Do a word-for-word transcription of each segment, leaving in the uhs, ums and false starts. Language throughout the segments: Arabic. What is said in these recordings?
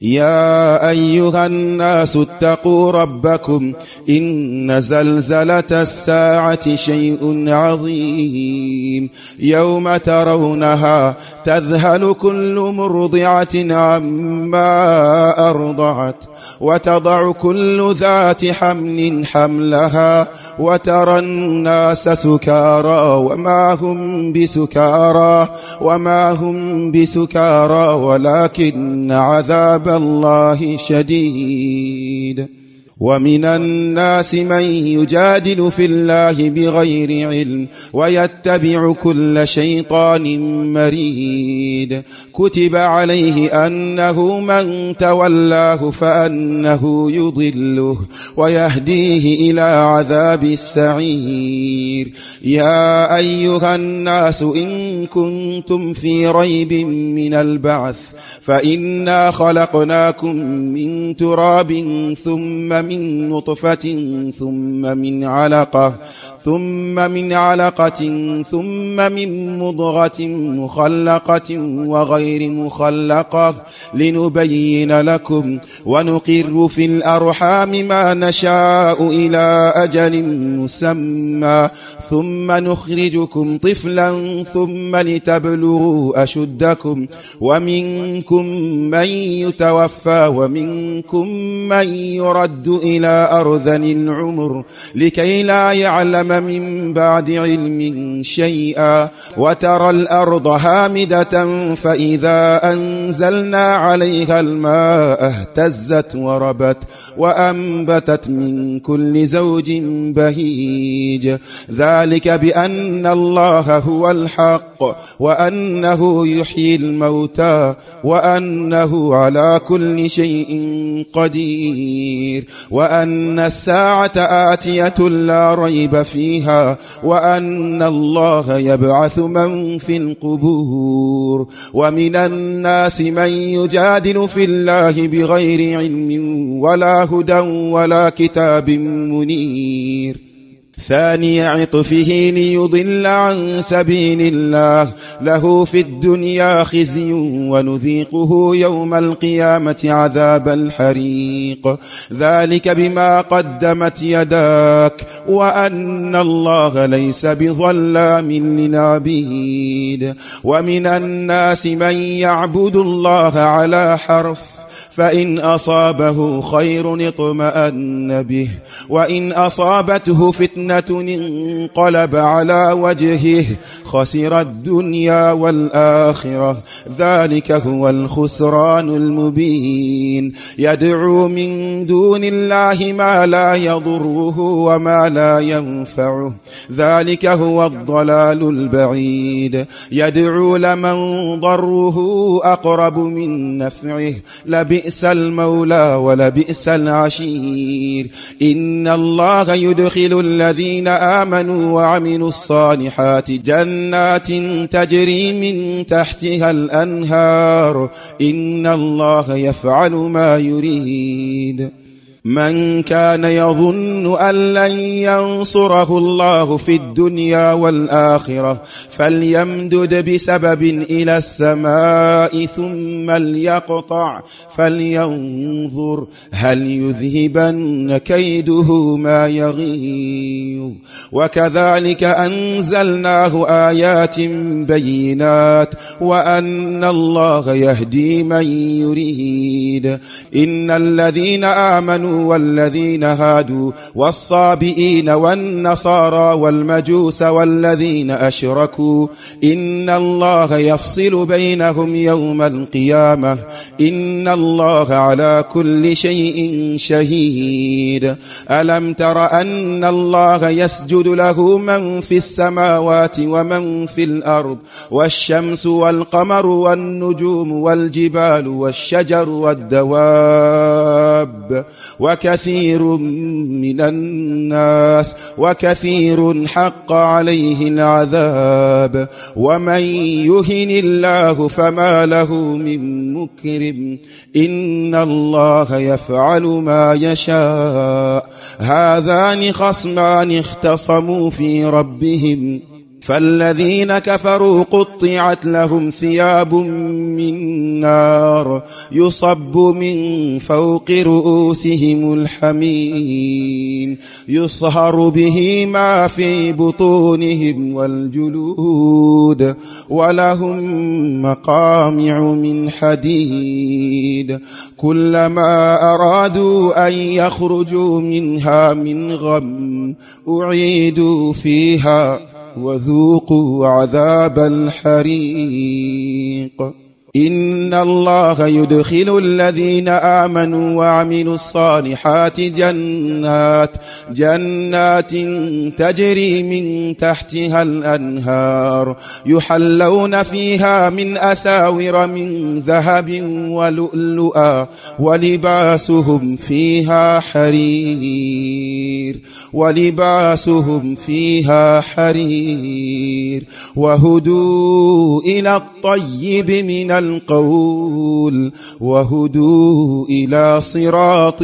يا أيها الناس اتقوا ربكم إن زلزلة الساعة شيء عظيم يوم ترونها تذهل كل مرضعة عما أرضعت وتضع كل ذات حمل حملها وترى الناس سكارى وما هم بسكارى وما هم بسكارى ولكن عذاب الله شديد. ومن الناس من يجادل في الله بغير علم ويتبع كل شيطان مريد كتب عليه أنه من تولاه فأنه يضله ويهديه إلى عذاب السعير. يا أيها الناس إن كنتم في ريب من البعث فإنا خلقناكم من تراب ثم من نطفة ثم من علقة ثم من علقة ثم من مضغة مخلقة وغير مخلقة لنبين لكم ونقر في الأرحام ما نشاء إلى أجل مسمى ثم نخرجكم طفلا ثم لتبلغوا أشدكم ومنكم من يتوفى ومنكم من يرد إلى أرذل العمر لكي لا يعلم من بعد علم شيئا وترى الأرض هامدة فإذا أنزلنا عليها الماء اهتزت وربت وأنبتت من كل زوج بهيج ذلك بأن الله هو الحق وأنه يحيي الموتى وأنه على كل شيء قدير وأن الساعة آتية لا ريب فيها وأن الله يبعث من في القبور. ومن الناس من يجادل في الله بغير علم ولا هدى ولا كتاب منير ثاني عطفه ليضل عن سبيل الله له في الدنيا خزي ونذيقه يوم القيامة عذاب الحريق ذلك بما قدمت يداك وأن الله ليس بظلام للعبيد. ومن الناس من يعبد الله على حرف فإن أصابه خير اطمأن به وإن أصابته فتنة انقلب على وجهه خسر الدنيا والآخرة ذلك هو الخسران المبين. يدعو من دون الله ما لا يضره وما لا ينفعه ذلك هو الضلال البعيد. يدعو لمن ضره أقرب من نفعه لبئس المولى ولبئس العشير. إن الله يدخل الذين آمنوا وعملوا الصالحات جنات تجري من تحتها الأنهار إن الله يفعل ما يريد. من كان يظن أن لن ينصره الله في الدنيا والآخرة فليمدد بسبب إلى السماء ثم ليقطع فلينظر هل يذهبن كيده ما يغيظ. وكذلك أنزلناه آيات بينات وأن الله يهدي من يريد. إن الذين آمنوا والذين هادوا والصابئين والنصارى والمجوس والذين أشركوا إن الله يفصل بينهم يوم القيامة إن الله على كل شيء شهيد. ألم تر أن الله يسجد له من في السماوات ومن في الأرض والشمس والقمر والنجوم والجبال والشجر والدواب وكثير من الناس وكثير حق عليه العذاب ومن يهن الله فما له من مكرم إن الله يفعل ما يشاء. هذان خصمان اختصموا في ربهم فالذين كفروا قطعت لهم ثياب من نار يصب من فوق رؤوسهم الحميم يصهر به ما في بطونهم والجلود ولهم مقامع من حديد كلما أرادوا أن يخرجوا منها من غم أعيدوا فيها وذوقوا عذاب الحريق إن الله يدخل الذين آمنوا وعملوا الصالحات جنات جنات تجري من تحتها الأنهار يحلون فيها من أساور من ذهب ولؤلؤا ولباسهم فيها حرير ولباسهم فيها حرير وهدوا إلى الطيب من القول وهدوا إلى صراط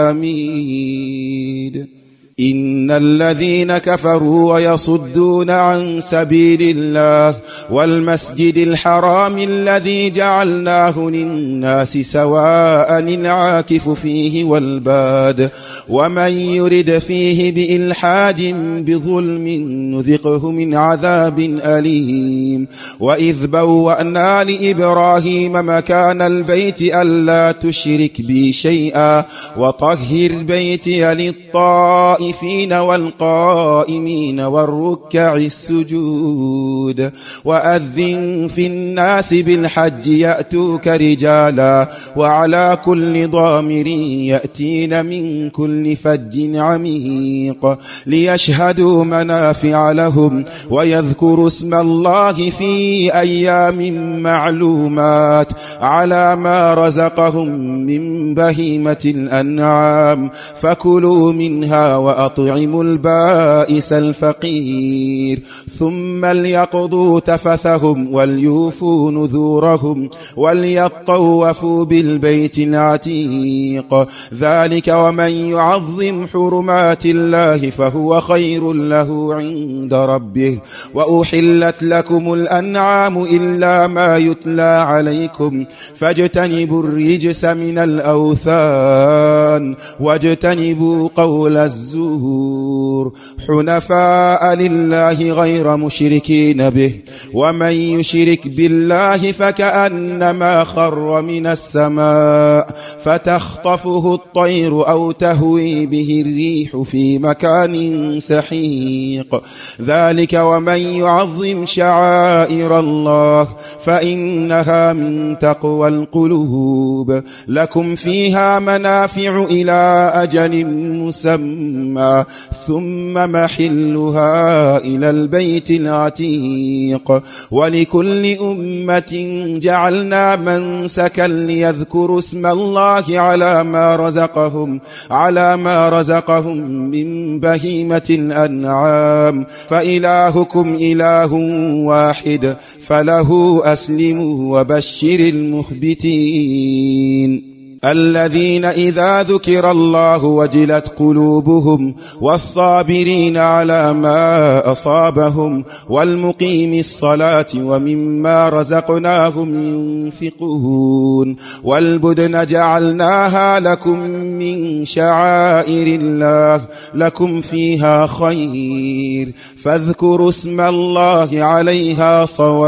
الحميد إن الذين كفروا ويصدون عن سبيل الله والمسجد الحرام الذي جعلناه للناس سواء العاكف فيه والباد ومن يرد فيه بإلحاد بظلم نذقه من عذاب أليم وإذ بوأنا لإبراهيم مكان البيت ألا تشرك بي شيئا وطهر بيتي للطائفين الطائفين والقائمين والركع السجود وأذن في الناس بالحج يأتوك رجالا وعلى كل ضامر يأتين من كل فج عميق ليشهدوا منافع لهم ويذكروا اسم الله في أيام معلومات على ما رزقهم من بهيمة الأنعام فكلوا منها وأطعموا البائس الفقير ثم ليقضوا تفثهم وليوفوا نذورهم وليطوفوا بالبيت العتيق ذلك ومن يعظم حرمات الله فهو خير له عند ربه وأحلت لكم الأنعام إلا ما يتلى عليكم فاجتنبوا الرجس من الأوثان واجتنبوا قول الزور حنفاء لله غير مشركين به ومن يشرك بالله فكأنما خر من السماء فتخطفه الطير أو تهوي به الريح في مكان سحيق ذلك ومن يعظم شعائر الله فإنها من تقوى القلوب لكم فيها منافع إلى أجل مسمى ثم محلها إلى البيت العتيق ولكل أمة جعلنا منسكا ليذكروا اسم الله على ما رزقهم على ما رزقهم من بهيمة الأنعام فإلهكم إله واحد فله أسلموا وبشر المخبتين الذين إذا ذكر الله وجلت قلوبهم والصابرين على ما أصابهم والمقيم الصلاة ومما رزقناهم ينفقون والبدن جعلناها لكم من شعائر الله لكم فيها خير فاذكروا اسم الله عليها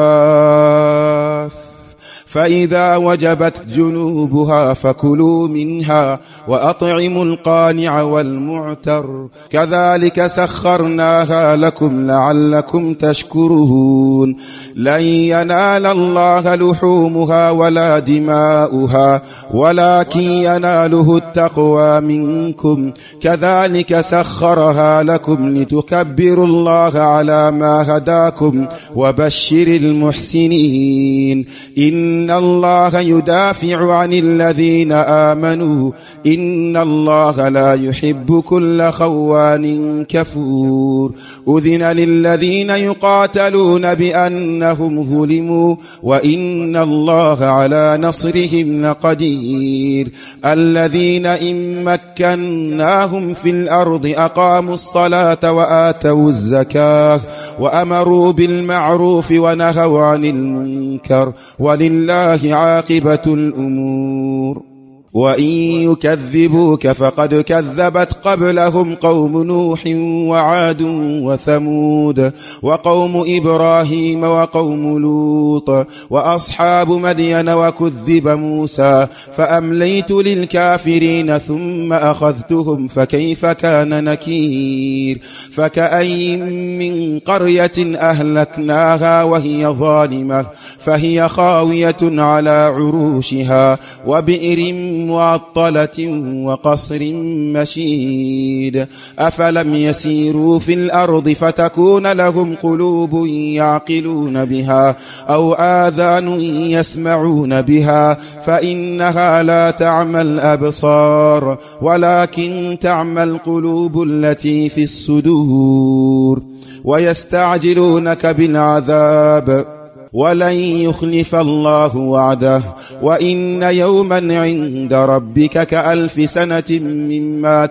صواف فإذا وجبت جنوبها فكلوا منها وأطعموا القانع والمعتر كذلك سخرناها لكم لعلكم تشكرون لن ينال الله لحومها ولا دماؤها ولكن يناله التقوى منكم كذلك سخرها لكم لتكبروا الله على ما هداكم وبشر المحسنين إن إن الله يدافع عن الذين آمنوا إن الله لا يحب كل خوان كفور أذن للذين يقاتلون بأنهم ظلموا وإن الله على نصرهم لقدير الذين إن مكناهم في الأرض أقاموا الصلاة وآتوا الزكاة وأمروا بالمعروف ونهوا عن المنكر ولله عاقبة الأمور وإن يكذبوك فقد كذبت قبلهم قوم نوح وعاد وثمود وقوم إبراهيم وقوم لوط وأصحاب مدين وكذب موسى فأمليت للكافرين ثم أخذتهم فكيف كان نكير فكأي من قرية أهلكناها وهي ظالمة فهي خاوية على عروشها وبئر معطلة وقصر مشيد أفلم يسيروا في الأرض فتكون لهم قلوب يعقلون بها أو آذان يسمعون بها فإنها لا تعمى الأبصار ولكن تعمى القلوب التي في الصدور ويستعجلونك بالعذاب ولن يخلف الله وعده وإن يوما عند ربك كألف سنة مما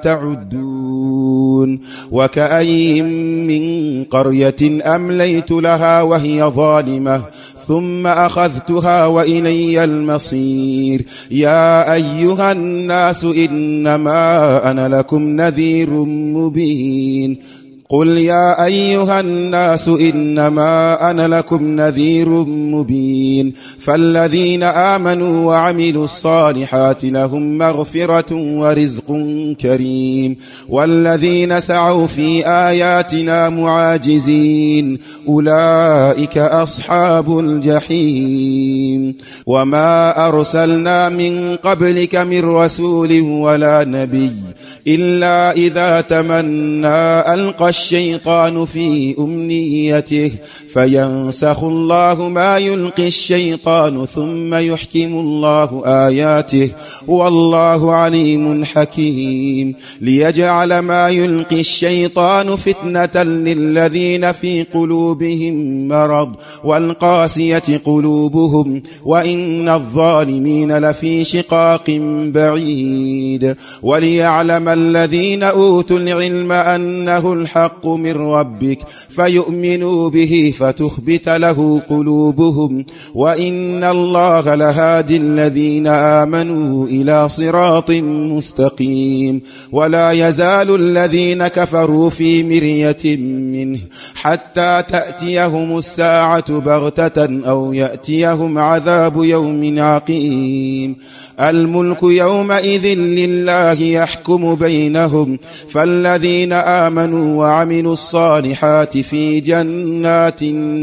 تعدون وكأي من قرية أمليت لها وهي ظالمة ثم أخذتها وإلي المصير يا أيها الناس إنما أنا لكم نذير مبين قل يا أيها الناس إنما أنا لكم نذير مبين فالذين آمنوا وعملوا الصالحات لهم مغفرة ورزق كريم والذين سعوا في آياتنا معاجزين أولئك أصحاب الجحيم وما أرسلنا من قبلك من رسول ولا نبي إلا إذا تمنى ألقى الشيطان في أمنيته فينسخ الله ما يلقي الشيطان ثم يحكم الله آياته والله عليم حكيم ليجعل ما يلقي الشيطان فتنة للذين في قلوبهم مرض والقاسية قلوبهم وإن الظالمين لفي شقاق بعيد وليعلم الذين أوتوا العلم أنه الحق من ربك فيؤمنوا به فتخبت له قلوبهم وإن الله لهادي الذين آمنوا إلى صراط مستقيم ولا يزال الذين كفروا في مرية منه حتى تأتيهم الساعة بغتة أو يأتيهم عذاب يوم عقيم الملك يومئذ لله يحكم بينهم فالذين آمنوا وعملوا الصالحات في جنات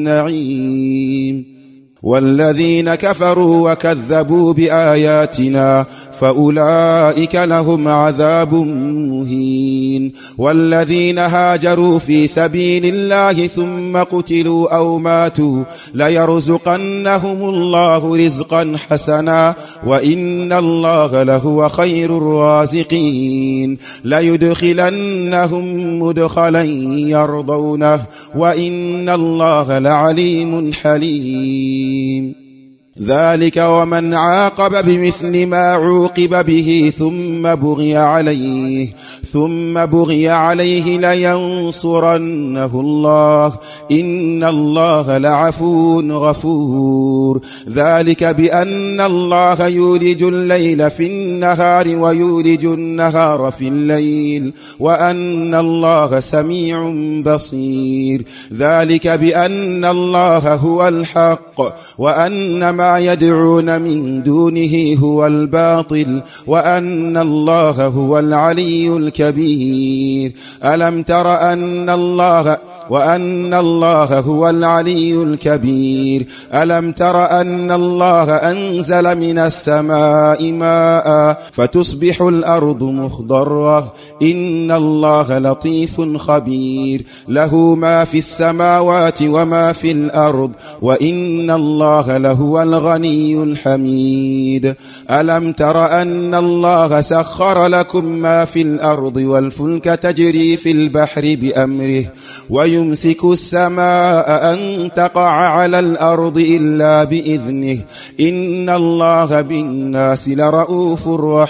النعيم والذين كفروا وكذبوا بآياتنا فأولئك لهم عذاب مهين والذين هاجروا في سبيل الله ثم قتلوا أو ماتوا ليرزقنهم الله رزقا حسنا وإن الله لهو خير الرازقين ليدخلنهم مدخلا يرضونه وإن الله لعليم حليم ذلك ومن عاقب بمثل ما عوقب به ثم بغي عليه ثم بغي عليه لينصرنه الله إن الله لعفو غفور ذلك بأن الله يولج الليل في النهار ويولج النهار في الليل وأن الله سميع بصير ذلك بأن الله هو الحق وأن ما يدعون من دونه هو الباطل وأن الله هو العلي الكبير ألم تر أن الله وأن الله هو العلي الكبير. ألم تر أن الله أنزل من السماء ماء فتصبح الأرض مخضرة إن الله لطيف خبير له ما في السماوات وما في الأرض وإن الله لهو الغني الحميد. ألم تر أن الله سخر لكم ما في الأرض والفلك تجري في البحر بأمره ويمسك السماء أن تقع على الأرض إلا بإذنه إن الله بالناس لرؤوف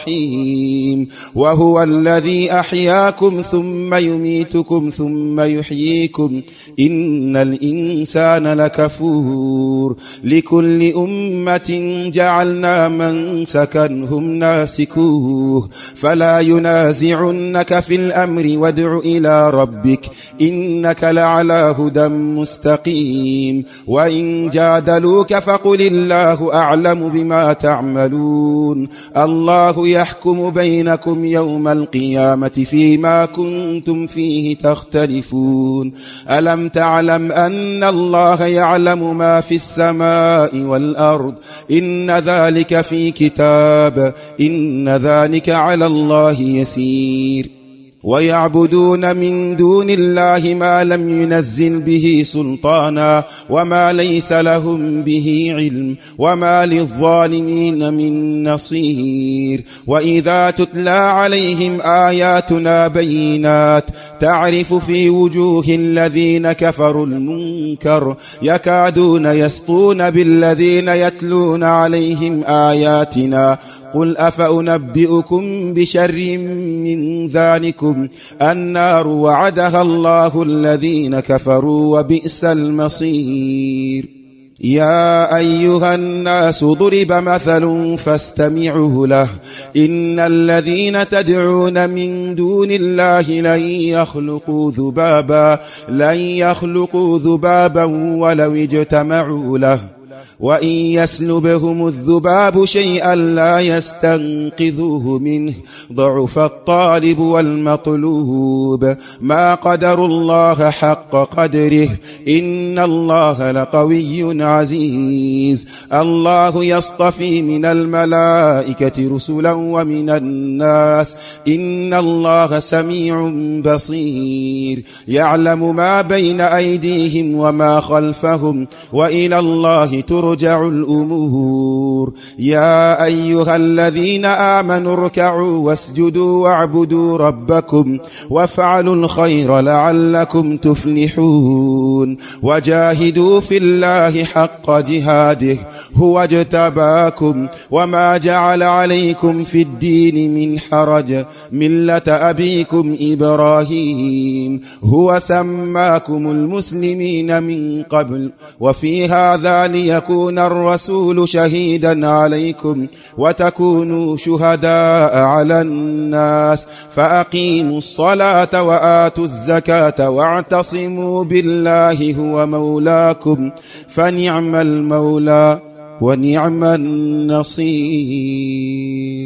رحيم. وهو الذي أحياكم ثم يميتكم ثم يحييكم إن الإنسان لكفور. لكل أمة جعلنا منسكا هم ناسكوه فلا ينازعنك في الأمر وادع إلى ربك إنك لعلى هدى مستقيم. وإن جادلوك فقل الله أعلم بما تعملون الله يحكم بينكم يوم القيامة فيما كنتم فيه تختلفون. ألم تعلم أن الله يعلم ما في السماء والأرض إن ذلك في كتاب إن ذلك على الله يسير. ويعبدون من دون الله ما لم ينزل به سلطانا وما ليس لهم به علم وما للظالمين من نصير. وإذا تتلى عليهم آياتنا بينات تعرف في وجوه الذين كفروا المنكر يكادون يسطون بالذين يتلون عليهم آياتنا قل أفأنبئكم بشر من ذلكم النار وعدها الله الذين كفروا وبئس المصير. يا أيها الناس ضرب مثل فاستمعوا له إن الذين تدعون من دون الله لن يخلقوا ذبابا لن يخلقوا ذبابا ولو اجتمعوا له وإن يسلبهم الذباب شيئا لا يستنقذوه منه ضعف الطالب والمطلوب ما قدروا الله حق قدره إن الله لقوي عزيز. الله يصطفي من الملائكة رسلا ومن الناس إن الله سميع بصير. يعلم ما بين أيديهم وما خلفهم وإلى الله ترجع الأمور. يا أيها الذين آمنوا اركعوا واسجدوا واعبدوا ربكم وافعلوا الخير لعلكم تفلحون. وجاهدوا في الله حق جهاده هو اجتباكم وما جعل عليكم في الدين من حرج ملة أبيكم إبراهيم هو سماكم المسلمين من قبل وفي هذا ليكون الرسول شهيدا عليكم وتكونوا شهداء على الناس فأقيموا الصلاة وآتوا الزكاة واعتصموا بالله هو مولاكم فنعم المولى ونعم النصير.